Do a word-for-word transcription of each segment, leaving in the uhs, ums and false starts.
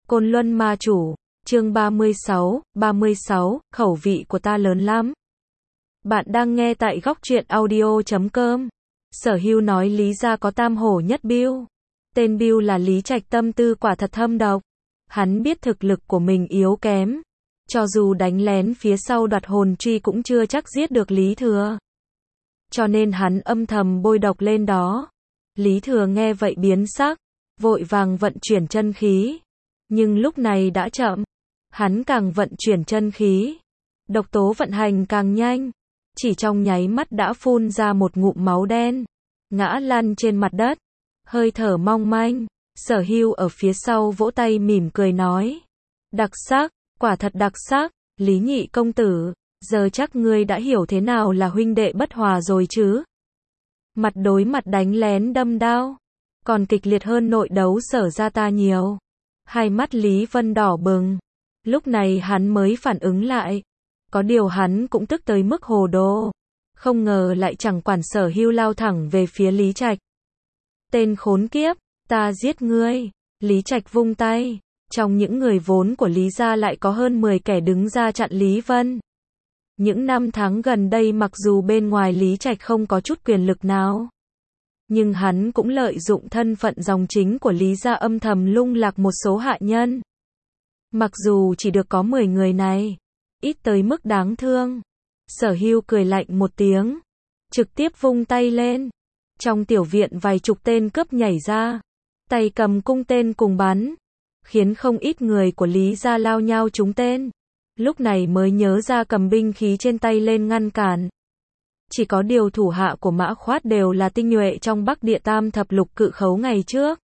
Côn Luân Ma Chủ, chương ba mươi sáu, ba mươi sáu, khẩu vị của ta lớn lắm. Bạn đang nghe tại góc truyện audio chấm com. Sở Hưu nói Lý gia có tam hổ nhất Bưu. Tên Bưu là Lý Trạch, tâm tư quả thật thâm độc. Hắn biết thực lực của mình yếu kém. Cho dù đánh lén phía sau đoạt hồn truy cũng chưa chắc giết được Lý Thừa. Cho nên hắn âm thầm bôi độc lên đó. Lý Thừa nghe vậy biến sắc, vội vàng vận chuyển chân khí. Nhưng lúc này đã chậm. Hắn càng vận chuyển chân khí, độc tố vận hành càng nhanh. Chỉ trong nháy mắt đã phun ra một ngụm máu đen, ngã lăn trên mặt đất, hơi thở mong manh. Sở Hưu ở phía sau vỗ tay mỉm cười nói: đặc sắc, quả thật đặc sắc, Lý nhị công tử, giờ chắc ngươi đã hiểu thế nào là huynh đệ bất hòa rồi chứ. Mặt đối mặt đánh lén đâm đao, còn kịch liệt hơn nội đấu Sở gia ta nhiều. Hai mắt Lý Vân đỏ bừng, lúc này hắn mới phản ứng lại. Có điều hắn cũng tức tới mức hồ đồ, không ngờ lại chẳng quản Sở Hưu lao thẳng về phía Lý Trạch. Tên khốn kiếp, ta giết ngươi. Lý Trạch vung tay, trong những người vốn của Lý gia lại có hơn mười kẻ đứng ra chặn Lý Vân. Những năm tháng gần đây mặc dù bên ngoài Lý Trạch không có chút quyền lực nào, nhưng hắn cũng lợi dụng thân phận dòng chính của Lý gia âm thầm lung lạc một số hạ nhân. Mặc dù chỉ được có mười người này, ít tới mức đáng thương. Sở Hưu cười lạnh một tiếng, trực tiếp vung tay lên. Trong tiểu viện vài chục tên cướp nhảy ra, tay cầm cung tên cùng bắn, khiến không ít người của Lý gia lao nhau trúng tên. Lúc này mới nhớ ra cầm binh khí trên tay lên ngăn cản. Chỉ có điều thủ hạ của Mã Khoát đều là tinh nhuệ trong Bắc Địa Tam thập lục cự khấu ngày trước,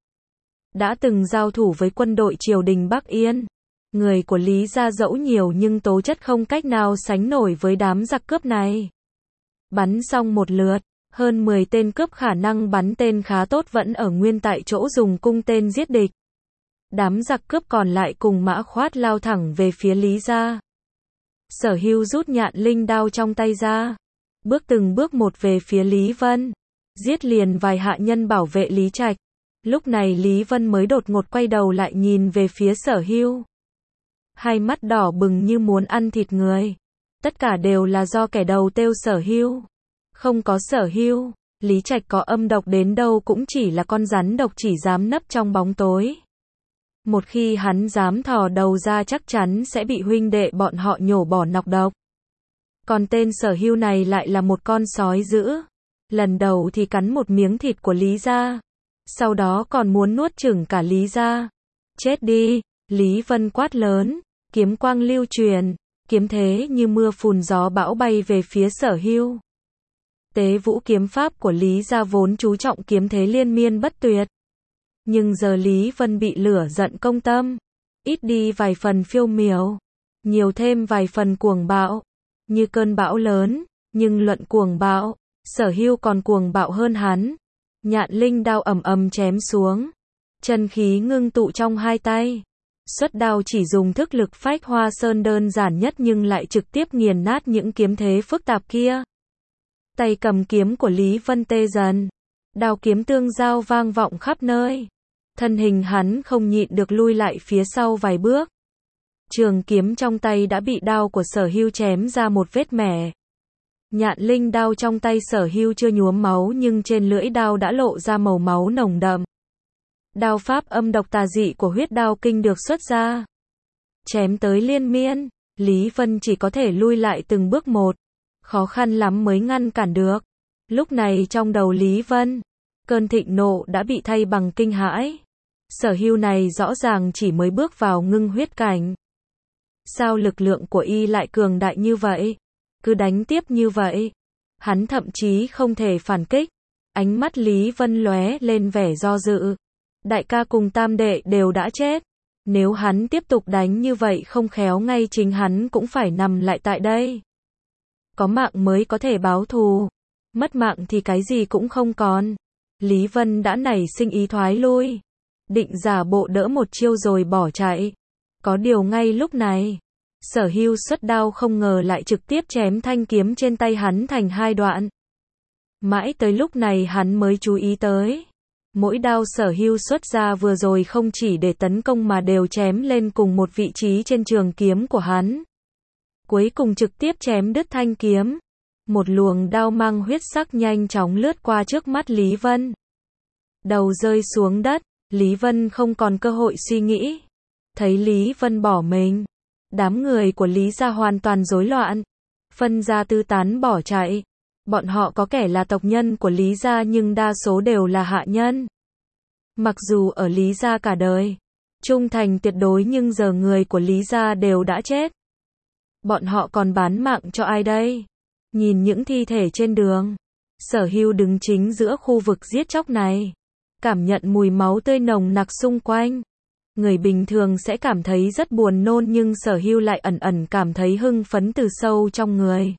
đã từng giao thủ với quân đội triều đình Bắc Yên. Người của Lý gia dẫu nhiều nhưng tố chất không cách nào sánh nổi với đám giặc cướp này. Bắn xong một lượt, hơn mười tên cướp khả năng bắn tên khá tốt vẫn ở nguyên tại chỗ dùng cung tên giết địch. Đám giặc cướp còn lại cùng Mã Khoát lao thẳng về phía Lý gia. Sở Hưu rút nhạn linh đao trong tay ra, bước từng bước một về phía Lý Vân, giết liền vài hạ nhân bảo vệ Lý Trạch. Lúc này Lý Vân mới đột ngột quay đầu lại nhìn về phía Sở Hưu. Hai mắt đỏ bừng như muốn ăn thịt người. Tất cả đều là do kẻ đầu têu Sở Hưu. Không có Sở Hưu, Lý Trạch có âm độc đến đâu cũng chỉ là con rắn độc chỉ dám nấp trong bóng tối. Một khi hắn dám thò đầu ra chắc chắn sẽ bị huynh đệ bọn họ nhổ bỏ nọc độc. Còn tên Sở Hưu này lại là một con sói dữ. Lần đầu thì cắn một miếng thịt của Lý gia, sau đó còn muốn nuốt chửng cả Lý gia. Chết đi! Lý Vân quát lớn, kiếm quang lưu truyền, kiếm thế như mưa phùn gió bão bay về phía Sở Hưu. Tế vũ kiếm pháp của Lý gia vốn chú trọng kiếm thế liên miên bất tuyệt. Nhưng giờ Lý Vân bị lửa giận công tâm, ít đi vài phần phiêu miểu, nhiều thêm vài phần cuồng bạo, như cơn bão lớn, nhưng luận cuồng bạo, Sở Hưu còn cuồng bạo hơn hắn. Nhạn linh đao ầm ầm chém xuống, chân khí ngưng tụ trong hai tay. Xuất đao chỉ dùng thức lực phách hoa sơn đơn giản nhất nhưng lại trực tiếp nghiền nát những kiếm thế phức tạp kia. Tay cầm kiếm của Lý Vân tê dần, đao kiếm tương giao vang vọng khắp nơi. Thân hình hắn không nhịn được lui lại phía sau vài bước. Trường kiếm trong tay đã bị đao của Sở Hưu chém ra một vết mẻ. Nhạn linh đao trong tay Sở Hưu chưa nhuốm máu nhưng trên lưỡi đao đã lộ ra màu máu nồng đậm. Đao pháp âm độc tà dị của huyết đao kinh được xuất ra. Chém tới liên miên, Lý Vân chỉ có thể lui lại từng bước một. Khó khăn lắm mới ngăn cản được. Lúc này trong đầu Lý Vân, cơn thịnh nộ đã bị thay bằng kinh hãi. Sở Hưu này rõ ràng chỉ mới bước vào ngưng huyết cảnh. Sao lực lượng của y lại cường đại như vậy? Cứ đánh tiếp như vậy, hắn thậm chí không thể phản kích. Ánh mắt Lý Vân lóe lên vẻ do dự. Đại ca cùng tam đệ đều đã chết. Nếu hắn tiếp tục đánh như vậy không khéo ngay chính hắn cũng phải nằm lại tại đây. Có mạng mới có thể báo thù. Mất mạng thì cái gì cũng không còn. Lý Vân đã nảy sinh ý thoái lui. Định giả bộ đỡ một chiêu rồi bỏ chạy. Có điều ngay lúc này, Sở Hưu xuất đao không ngờ lại trực tiếp chém thanh kiếm trên tay hắn thành hai đoạn. Mãi tới lúc này hắn mới chú ý tới. Mỗi đao Sở Hưu xuất ra vừa rồi không chỉ để tấn công mà đều chém lên cùng một vị trí trên trường kiếm của hắn. Cuối cùng trực tiếp chém đứt thanh kiếm. Một luồng đao mang huyết sắc nhanh chóng lướt qua trước mắt Lý Vân. Đầu rơi xuống đất, Lý Vân không còn cơ hội suy nghĩ. Thấy Lý Vân bỏ mình, đám người của Lý gia hoàn toàn rối loạn, phân ra tứ tán bỏ chạy. Bọn họ có kẻ là tộc nhân của Lý gia nhưng đa số đều là hạ nhân. Mặc dù ở Lý gia cả đời trung thành tuyệt đối nhưng giờ người của Lý gia đều đã chết. Bọn họ còn bán mạng cho ai đây? Nhìn những thi thể trên đường, Sở Hưu đứng chính giữa khu vực giết chóc này, cảm nhận mùi máu tươi nồng nặc xung quanh. Người bình thường sẽ cảm thấy rất buồn nôn nhưng Sở Hưu lại ẩn ẩn cảm thấy hưng phấn từ sâu trong người.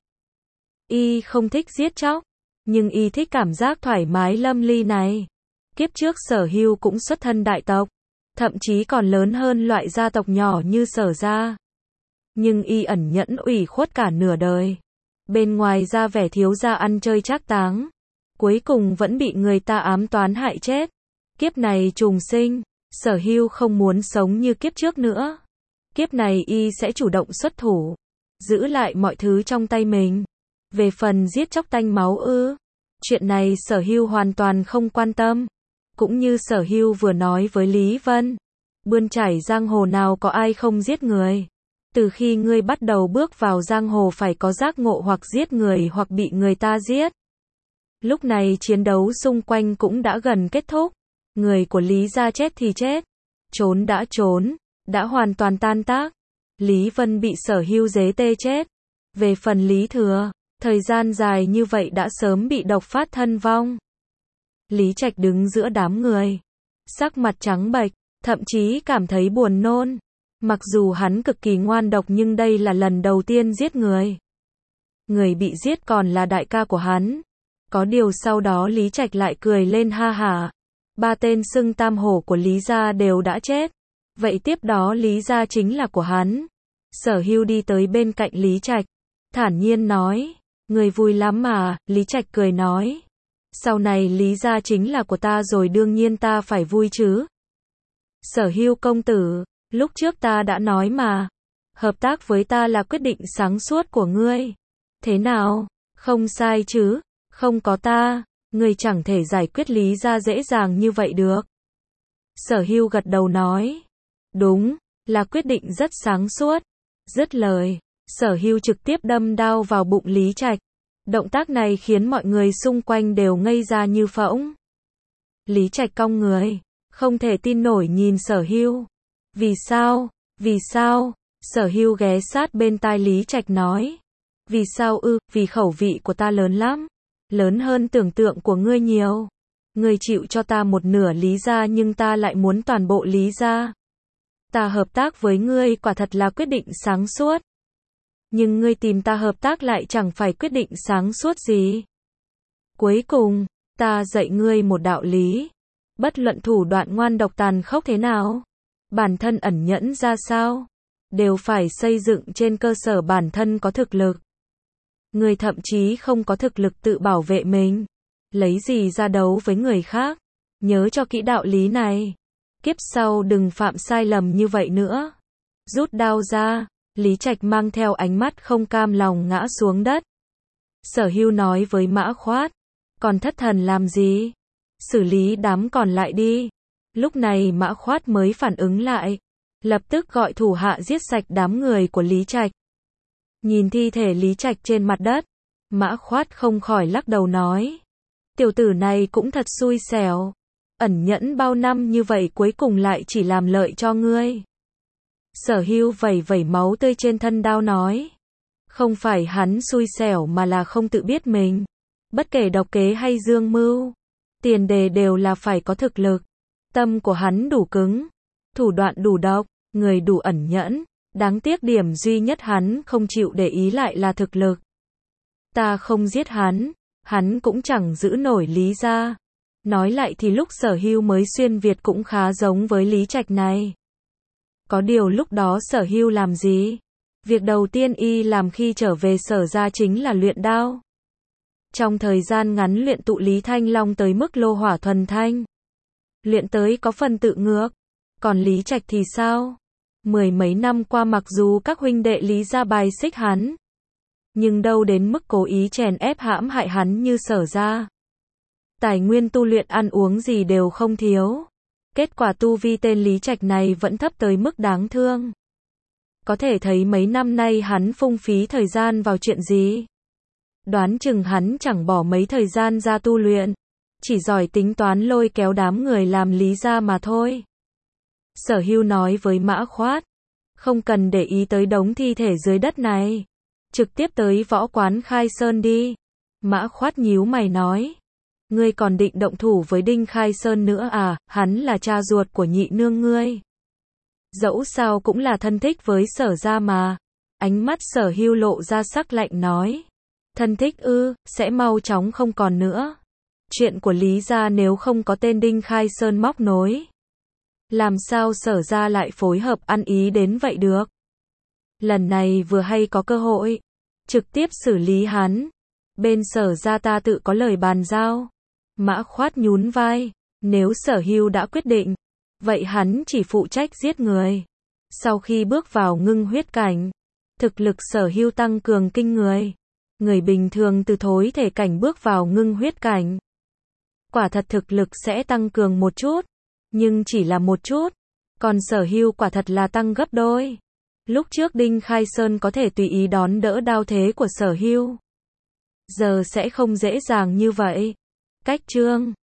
Y không thích giết chóc, nhưng y thích cảm giác thoải mái lâm ly này. Kiếp trước Sở Hưu cũng xuất thân đại tộc, thậm chí còn lớn hơn loại gia tộc nhỏ như Sở gia. Nhưng y ẩn nhẫn ủy khuất cả nửa đời. Bên ngoài ra vẻ thiếu gia ăn chơi trác táng, cuối cùng vẫn bị người ta ám toán hại chết. Kiếp này trùng sinh, Sở Hưu không muốn sống như kiếp trước nữa. Kiếp này y sẽ chủ động xuất thủ, giữ lại mọi thứ trong tay mình. Về phần giết chóc tanh máu ư, chuyện này Sở Hưu hoàn toàn không quan tâm. Cũng như Sở Hưu vừa nói với Lý Vân, bươn trải giang hồ nào có ai không giết người. Từ khi ngươi bắt đầu bước vào giang hồ phải có giác ngộ hoặc giết người hoặc bị người ta giết. Lúc này chiến đấu xung quanh cũng đã gần kết thúc. Người của Lý gia chết thì chết, trốn đã trốn, đã hoàn toàn tan tác. Lý Vân bị Sở Hưu dế tê chết. Về phần Lý Thừa, thời gian dài như vậy đã sớm bị độc phát thân vong. Lý Trạch đứng giữa đám người, sắc mặt trắng bệch, thậm chí cảm thấy buồn nôn. Mặc dù hắn cực kỳ ngoan độc nhưng đây là lần đầu tiên giết người. Người bị giết còn là đại ca của hắn. Có điều sau đó Lý Trạch lại cười lên ha hả. Ba tên xưng tam hổ của Lý gia đều đã chết. Vậy tiếp đó Lý gia chính là của hắn. Sở Hưu đi tới bên cạnh Lý Trạch, thản nhiên nói, người vui lắm mà. Lý Trạch cười nói, sau này Lý gia chính là của ta rồi đương nhiên ta phải vui chứ. Sở Hưu công tử, lúc trước ta đã nói mà, hợp tác với ta là quyết định sáng suốt của ngươi. Thế nào, không sai chứ, không có ta, ngươi chẳng thể giải quyết Lý gia dễ dàng như vậy được. Sở Hưu gật đầu nói, đúng, là quyết định rất sáng suốt. Dứt lời, Sở Hưu trực tiếp đâm đao vào bụng Lý Trạch. Động tác này khiến mọi người xung quanh đều ngây ra như phỗng. Lý Trạch cong người, không thể tin nổi nhìn Sở Hưu. Vì sao? Vì sao? Sở Hưu ghé sát bên tai Lý Trạch nói. Vì sao ư? Vì khẩu vị của ta lớn lắm. Lớn hơn tưởng tượng của ngươi nhiều. Ngươi chịu cho ta một nửa Lý gia nhưng ta lại muốn toàn bộ Lý gia. Ta hợp tác với ngươi quả thật là quyết định sáng suốt. Nhưng ngươi tìm ta hợp tác lại chẳng phải quyết định sáng suốt gì. Cuối cùng, ta dạy ngươi một đạo lý. Bất luận thủ đoạn ngoan độc tàn khốc thế nào, bản thân ẩn nhẫn ra sao, đều phải xây dựng trên cơ sở bản thân có thực lực. Ngươi thậm chí không có thực lực tự bảo vệ mình, lấy gì ra đấu với người khác. Nhớ cho kỹ đạo lý này. Kiếp sau đừng phạm sai lầm như vậy nữa. Rút đao ra, Lý Trạch mang theo ánh mắt không cam lòng ngã xuống đất. Sở Hưu nói với Mã Khoát, còn thất thần làm gì? Xử lý đám còn lại đi. Lúc này Mã Khoát mới phản ứng lại, lập tức gọi thủ hạ giết sạch đám người của Lý Trạch. Nhìn thi thể Lý Trạch trên mặt đất, Mã Khoát không khỏi lắc đầu nói, tiểu tử này cũng thật xui xẻo, ẩn nhẫn bao năm như vậy cuối cùng lại chỉ làm lợi cho ngươi. Sở Hưu vẩy vẩy máu tươi trên thân đao nói, không phải hắn xui xẻo mà là không tự biết mình. Bất kể độc kế hay dương mưu, tiền đề đều là phải có thực lực. Tâm của hắn đủ cứng, thủ đoạn đủ độc, người đủ ẩn nhẫn. Đáng tiếc điểm duy nhất hắn không chịu để ý lại là thực lực. Ta không giết hắn, hắn cũng chẳng giữ nổi Lý gia. Nói lại thì lúc Sở Hưu mới xuyên Việt cũng khá giống với Lý Trạch này. Có điều lúc đó Sở Hưu làm gì? Việc đầu tiên y làm khi trở về Sở gia chính là luyện đao. Trong thời gian ngắn luyện tụ Lý Thanh Long tới mức lô hỏa thuần thanh. luyện tới có phần tự ngược. Còn Lý Trạch thì sao? Mười mấy năm qua mặc dù các huynh đệ Lý gia bài xích hắn, nhưng đâu đến mức cố ý chèn ép hãm hại hắn như Sở gia. Tài nguyên tu luyện ăn uống gì đều không thiếu. Kết quả tu vi tên Lý Trạch này vẫn thấp tới mức đáng thương. Có thể thấy mấy năm nay hắn phung phí thời gian vào chuyện gì. Đoán chừng hắn chẳng bỏ mấy thời gian ra tu luyện, chỉ giỏi tính toán lôi kéo đám người làm Lý gia mà thôi. Sở Hưu nói với Mã Khoát, không cần để ý tới đống thi thể dưới đất này, trực tiếp tới võ quán Khai Sơn đi. Mã Khoát nhíu mày nói, ngươi còn định động thủ với Đinh Khai Sơn nữa à, hắn là cha ruột của nhị nương ngươi. Dẫu sao cũng là thân thích với Sở gia mà. Ánh mắt Sở Hưu lộ ra sắc lạnh nói, thân thích ư, sẽ mau chóng không còn nữa. Chuyện của Lý gia nếu không có tên Đinh Khai Sơn móc nối, làm sao Sở gia lại phối hợp ăn ý đến vậy được. Lần này vừa hay có cơ hội, trực tiếp xử lý hắn. Bên Sở gia ta tự có lời bàn giao. Mã Khoát nhún vai, nếu Sở Hưu đã quyết định, vậy hắn chỉ phụ trách giết người. Sau khi bước vào ngưng huyết cảnh, thực lực Sở Hưu tăng cường kinh người. Người bình thường từ thối thể cảnh bước vào ngưng huyết cảnh, quả thật thực lực sẽ tăng cường một chút, nhưng chỉ là một chút. Còn Sở Hưu quả thật là tăng gấp đôi. Lúc trước Đinh Khai Sơn có thể tùy ý đón đỡ đao thế của Sở Hưu, giờ sẽ không dễ dàng như vậy. Cách chương